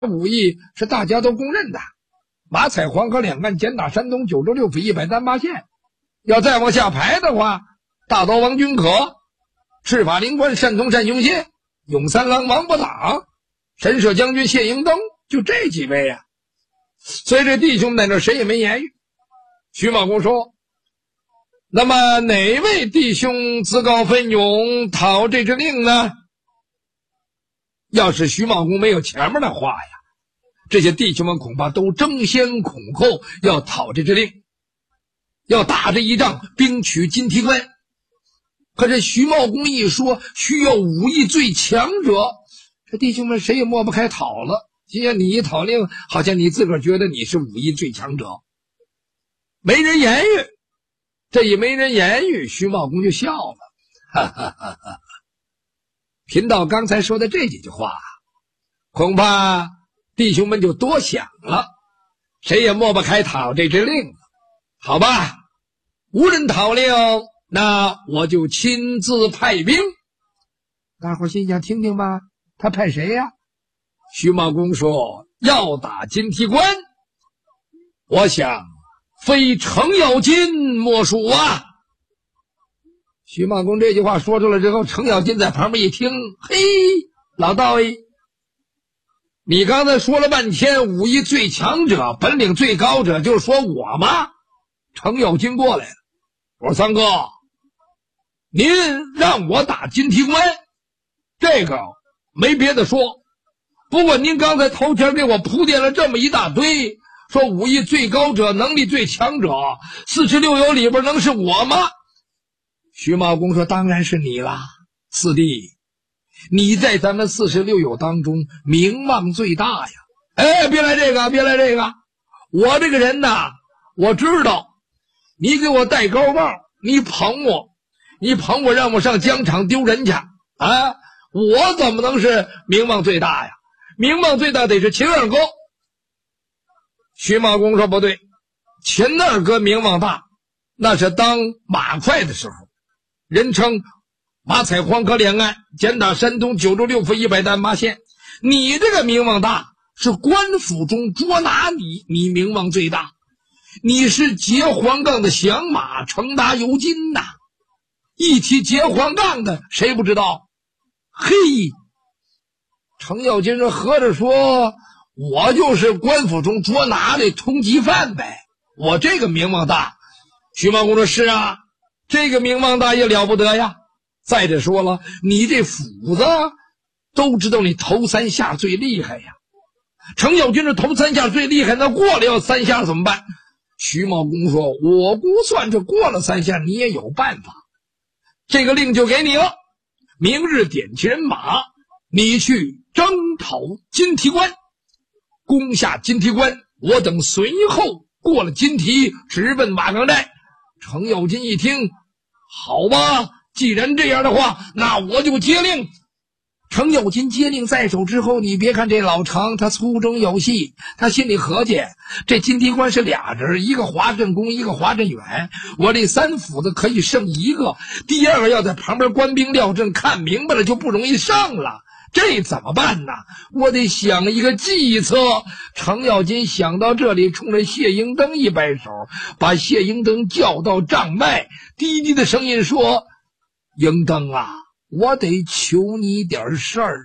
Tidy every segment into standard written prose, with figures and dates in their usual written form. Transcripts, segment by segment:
武艺是大家都公认的，马踩黄河两岸，简打山东，九州六府100单8县。要再往下排的话，大刀王君可，赤法灵官单从善用谢，永三郎王伯朗，神社将军谢英登，就这几位啊。所以这弟兄们在那谁也没言语。徐茂公说，那么哪位弟兄自告奋勇讨这支令呢？要是徐茂公没有前面的话呀，这些弟兄们恐怕都争先恐后要讨这支令，要打这一仗，兵取金提关。可是徐茂公一说需要武艺最强者，这弟兄们谁也摸不开讨了。既然你一讨令，好像你自个儿觉得你是武艺最强者，没人言语。这一没人言语，徐茂公就笑了，哈哈哈哈。贫道刚才说的这几句话，恐怕弟兄们就多想了，谁也摸不开讨这支令了。好吧，无人讨令，那我就亲自派兵。大伙心想，听听吧，他派谁呀？徐茂公说，要打金提关，我想非程咬金莫属啊。徐茂公这句话说出来之后，程咬金在旁边一听，嘿，老道义，你刚才说了半天武艺最强者，本领最高者，就是说我吗？程咬金过来了，我说三哥，您让我打金提关，这个没别的说，不过您刚才头前给我铺垫了这么一大堆，说武艺最高者，能力最强者，46友里边能是我吗？徐茂公说，当然是你啦，四弟，你在咱们46友当中名望最大呀。哎，别来这个，别来这个，我这个人呐，我知道你给我戴高帽，你捧我让我上疆场丢人去啊！我怎么能是名望最大呀？名望最大得是秦二哥。徐茂公说，不对，秦二哥名望大，那是当马快的时候，人称马踩黄河两岸，简打山东，九州六府100单8县。你这个名望大，是官府中捉拿你，你名望最大。你是截黄杠的降马，程达由金呐。一提截黄杠的，谁不知道？嘿，程咬金说，合着说我就是官府中捉拿的通缉犯呗，我这个名望大。徐茂公说，是啊，这个名望大也了不得呀。再者说了，你这斧子都知道你头3下最厉害呀。程咬金这头3下最厉害，那过了要3下怎么办？徐茂公说，我估算这过了3下你也有办法，这个令就给你了，明日点齐人马，你去征讨金提关，攻下金提关，我等随后过了金提，直奔马岗寨。程咬金一听，好吧，既然这样的话，那我就接令。程咬金接令在手之后，你别看这老程他粗中有细，他心里合计，这金提关是俩人，一个华振公，一个华振远，我这3斧子可以胜一个，第二个要在旁边官兵料阵，看明白了就不容易胜了，这怎么办呢？我得想一个计策。程咬金想到这里，冲着谢英登一摆手，把谢英登叫到帐外，低低的声音说，英登啊，我得求你点事儿。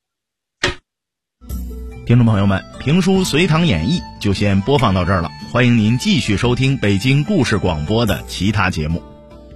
听众朋友们，评书《隋唐演义》就先播放到这儿了，欢迎您继续收听北京故事广播的其他节目。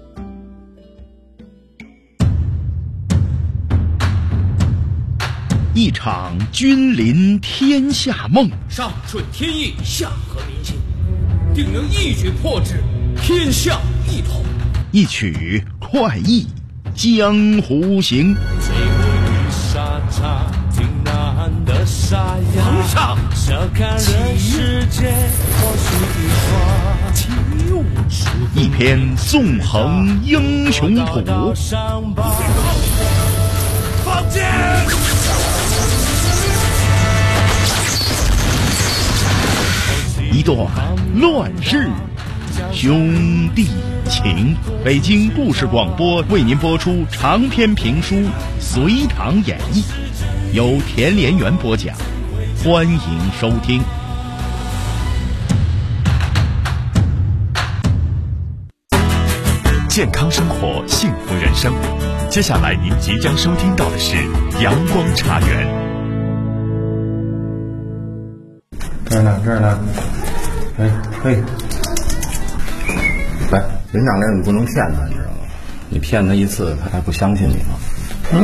一场君临天下梦， 上顺天意，下合民心，定能一举破之，天下一统。 一曲快意江湖行。 追捕与沙场，挺难的沙哑。 皇上， 笑看人世间，或许的话， 一篇纵横英雄谱。 放箭！ 一段乱世兄弟情。北京故事广播为您播出长篇评书《隋唐演义》，由田连元播讲， 欢迎收听。 健康生活，幸福人生。接下来您即将收听到的是阳光茶园。 这儿呢，嘿，来，人长这你不能骗他，你知道吗？你骗他一次，他还不相信你吗？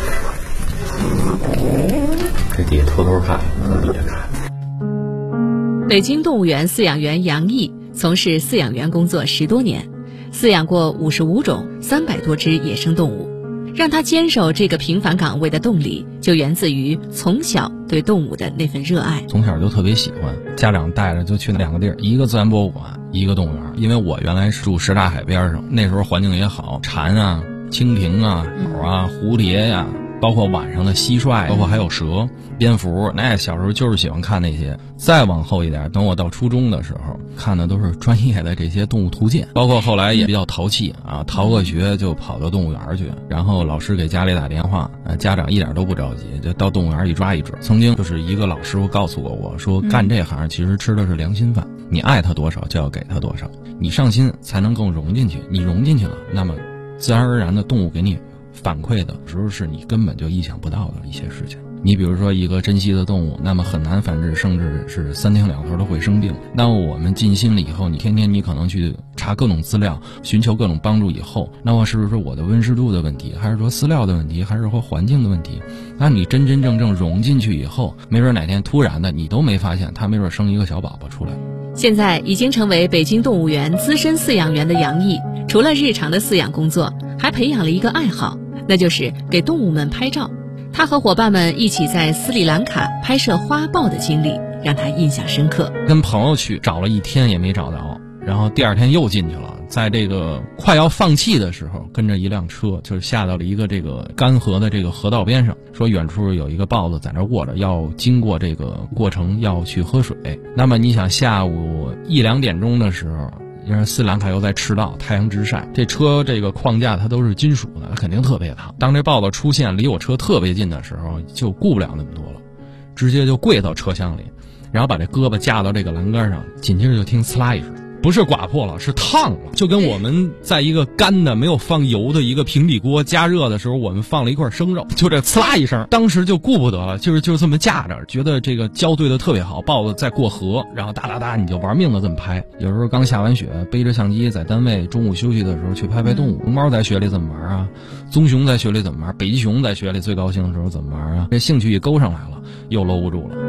这底下偷偷看，底下看。 北京动物园饲养员杨毅从事饲养员工作10多年，饲养过55种300多只野生动物。让他坚守这个平凡岗位的动力，就源自于从小对动物的那份热爱。 从小就特别喜欢，家长带着就去2个地儿，一个自然博物馆，一个动物园。因为我原来是住什刹海边上，那时候环境也好，蝉啊、蜻蜓啊、鸟啊、蝴蝶呀，包括晚上的蟋蟀，包括还有蛇、蝙蝠，那小时候就是喜欢看那些。再往后一点，等我到初中的时候，看的都是专业的这些动物图鉴，包括后来也比较淘气啊，逃个学就跑到动物园去，然后老师给家里打电话，家长一点都不着急，就到动物园一抓一准。曾经就是一个老师傅告诉过我说，干这行其实吃的是良心饭，你爱他多少就要给他多少，你上心才能更融进去，你融进去了，那么自然而然的动物给你反馈的时候是你根本就意想不到的一些事情。你比如说一个珍稀的动物，那么很难繁殖，甚至是3天2头都会生病。那么我们尽心了以后，你天天你可能去查各种资料，寻求各种帮助以后，那么是不是我的温湿度的问题，还是说饲料的问题，还是说环境的问题？那你真真正正融进去以后，没准哪天突然的你都没发现，它没准生一个小宝宝出来。 现在已经成为北京动物园资深饲养员的杨毅，除了日常的饲养工作，还培养了一个爱好，那就是给动物们拍照。他和伙伴们一起在斯里兰卡拍摄花豹的经历让他印象深刻。 跟朋友去找了1天也没找到，然后第2天又进去了，在这个快要放弃的时候，跟着一辆车就是下到了一个这个干河的这个河道边上，说远处有一个豹子在那卧着，要经过这个过程要去喝水。那么你想下午1、2点钟的时候，因为斯里兰卡又在赤道，太阳直晒，这车这个框架它都是金属的，它肯定特别烫。当这豹子出现离我车特别近的时候，就顾不了那么多了，直接就跪到车厢里，然后把这胳膊架到这个栏杆上，紧接着就听呲啦一声，不是刮破了，是烫了，就跟我们在一个干的没有放油的一个平底锅加热的时候，我们放了一块生肉，就这呲啦一声，当时就顾不得了，就这么架着，觉得这个胶对的特别好，豹子在过河，然后哒哒哒你就玩命的这么拍。有时候刚下完雪，背着相机在单位中午休息的时候去拍动物。熊猫在雪里怎么玩啊？棕熊在雪里怎么玩？北极熊在雪里最高兴的时候怎么玩啊？这兴趣一勾上来了，又搂不住了。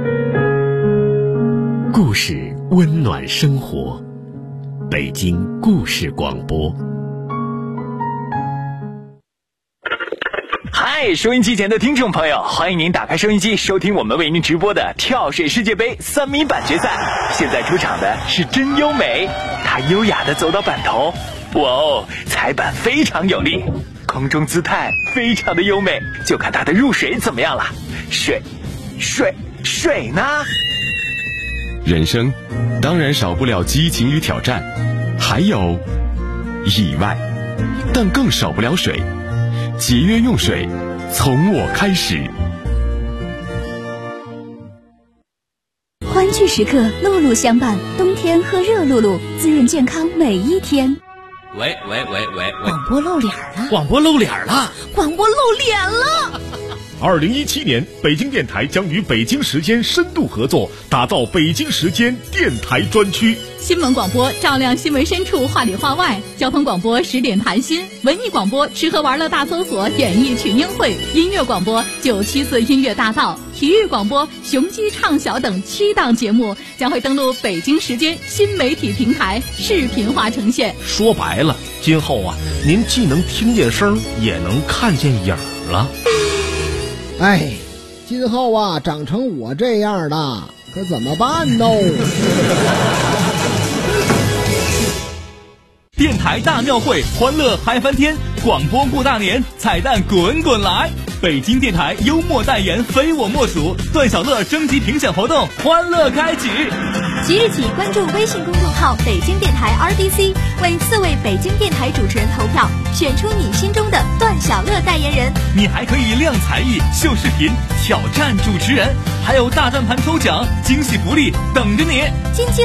故事温暖生活，北京故事广播。 嗨，收音机前的听众朋友，欢迎您打开收音机，收听我们为您直播的跳水世界杯3米板决赛。现在出场的是真优美，她优雅地走到板头，哇哦，踩板非常有力，空中姿态非常的优美，就看她的入水怎么样了。水呢？ 人生当然少不了激情与挑战，还有意外，但更少不了水。节约用水，从我开始。 欢聚时刻，露露相伴，冬天喝热露露，滋润健康每一天。 喂， 广播露脸了！ 广播露脸了！ 广播露脸了 ！2017年，北京电台将与北京时间深度合作，打造北京时间电台专区。 新闻广播照亮新闻深处，话里话外；交通广播10点谈心；文艺广播吃喝玩乐大搜索，演艺群英会；音乐广播974音乐大道；体育广播雄鸡畅晓等7档节目将会登陆北京时间新媒体平台，视频化呈现。 说白了，今后啊，您既能听见声，也能看见影了。 哎，今后啊，长成我这样的，可怎么办呢？ 电台大庙会，欢乐嗨翻天，广播过大年，彩蛋滚滚来！北京电台幽默代言非我莫属，段小乐征集评选活动欢乐开启。 即日起关注微信公众号北京电台 RDC， 为4位北京电台主持人投票，选出你心中的段小乐代言人。 你还可以亮才艺、秀视频、挑战主持人，还有大转盘抽奖、惊喜福利等着你。 金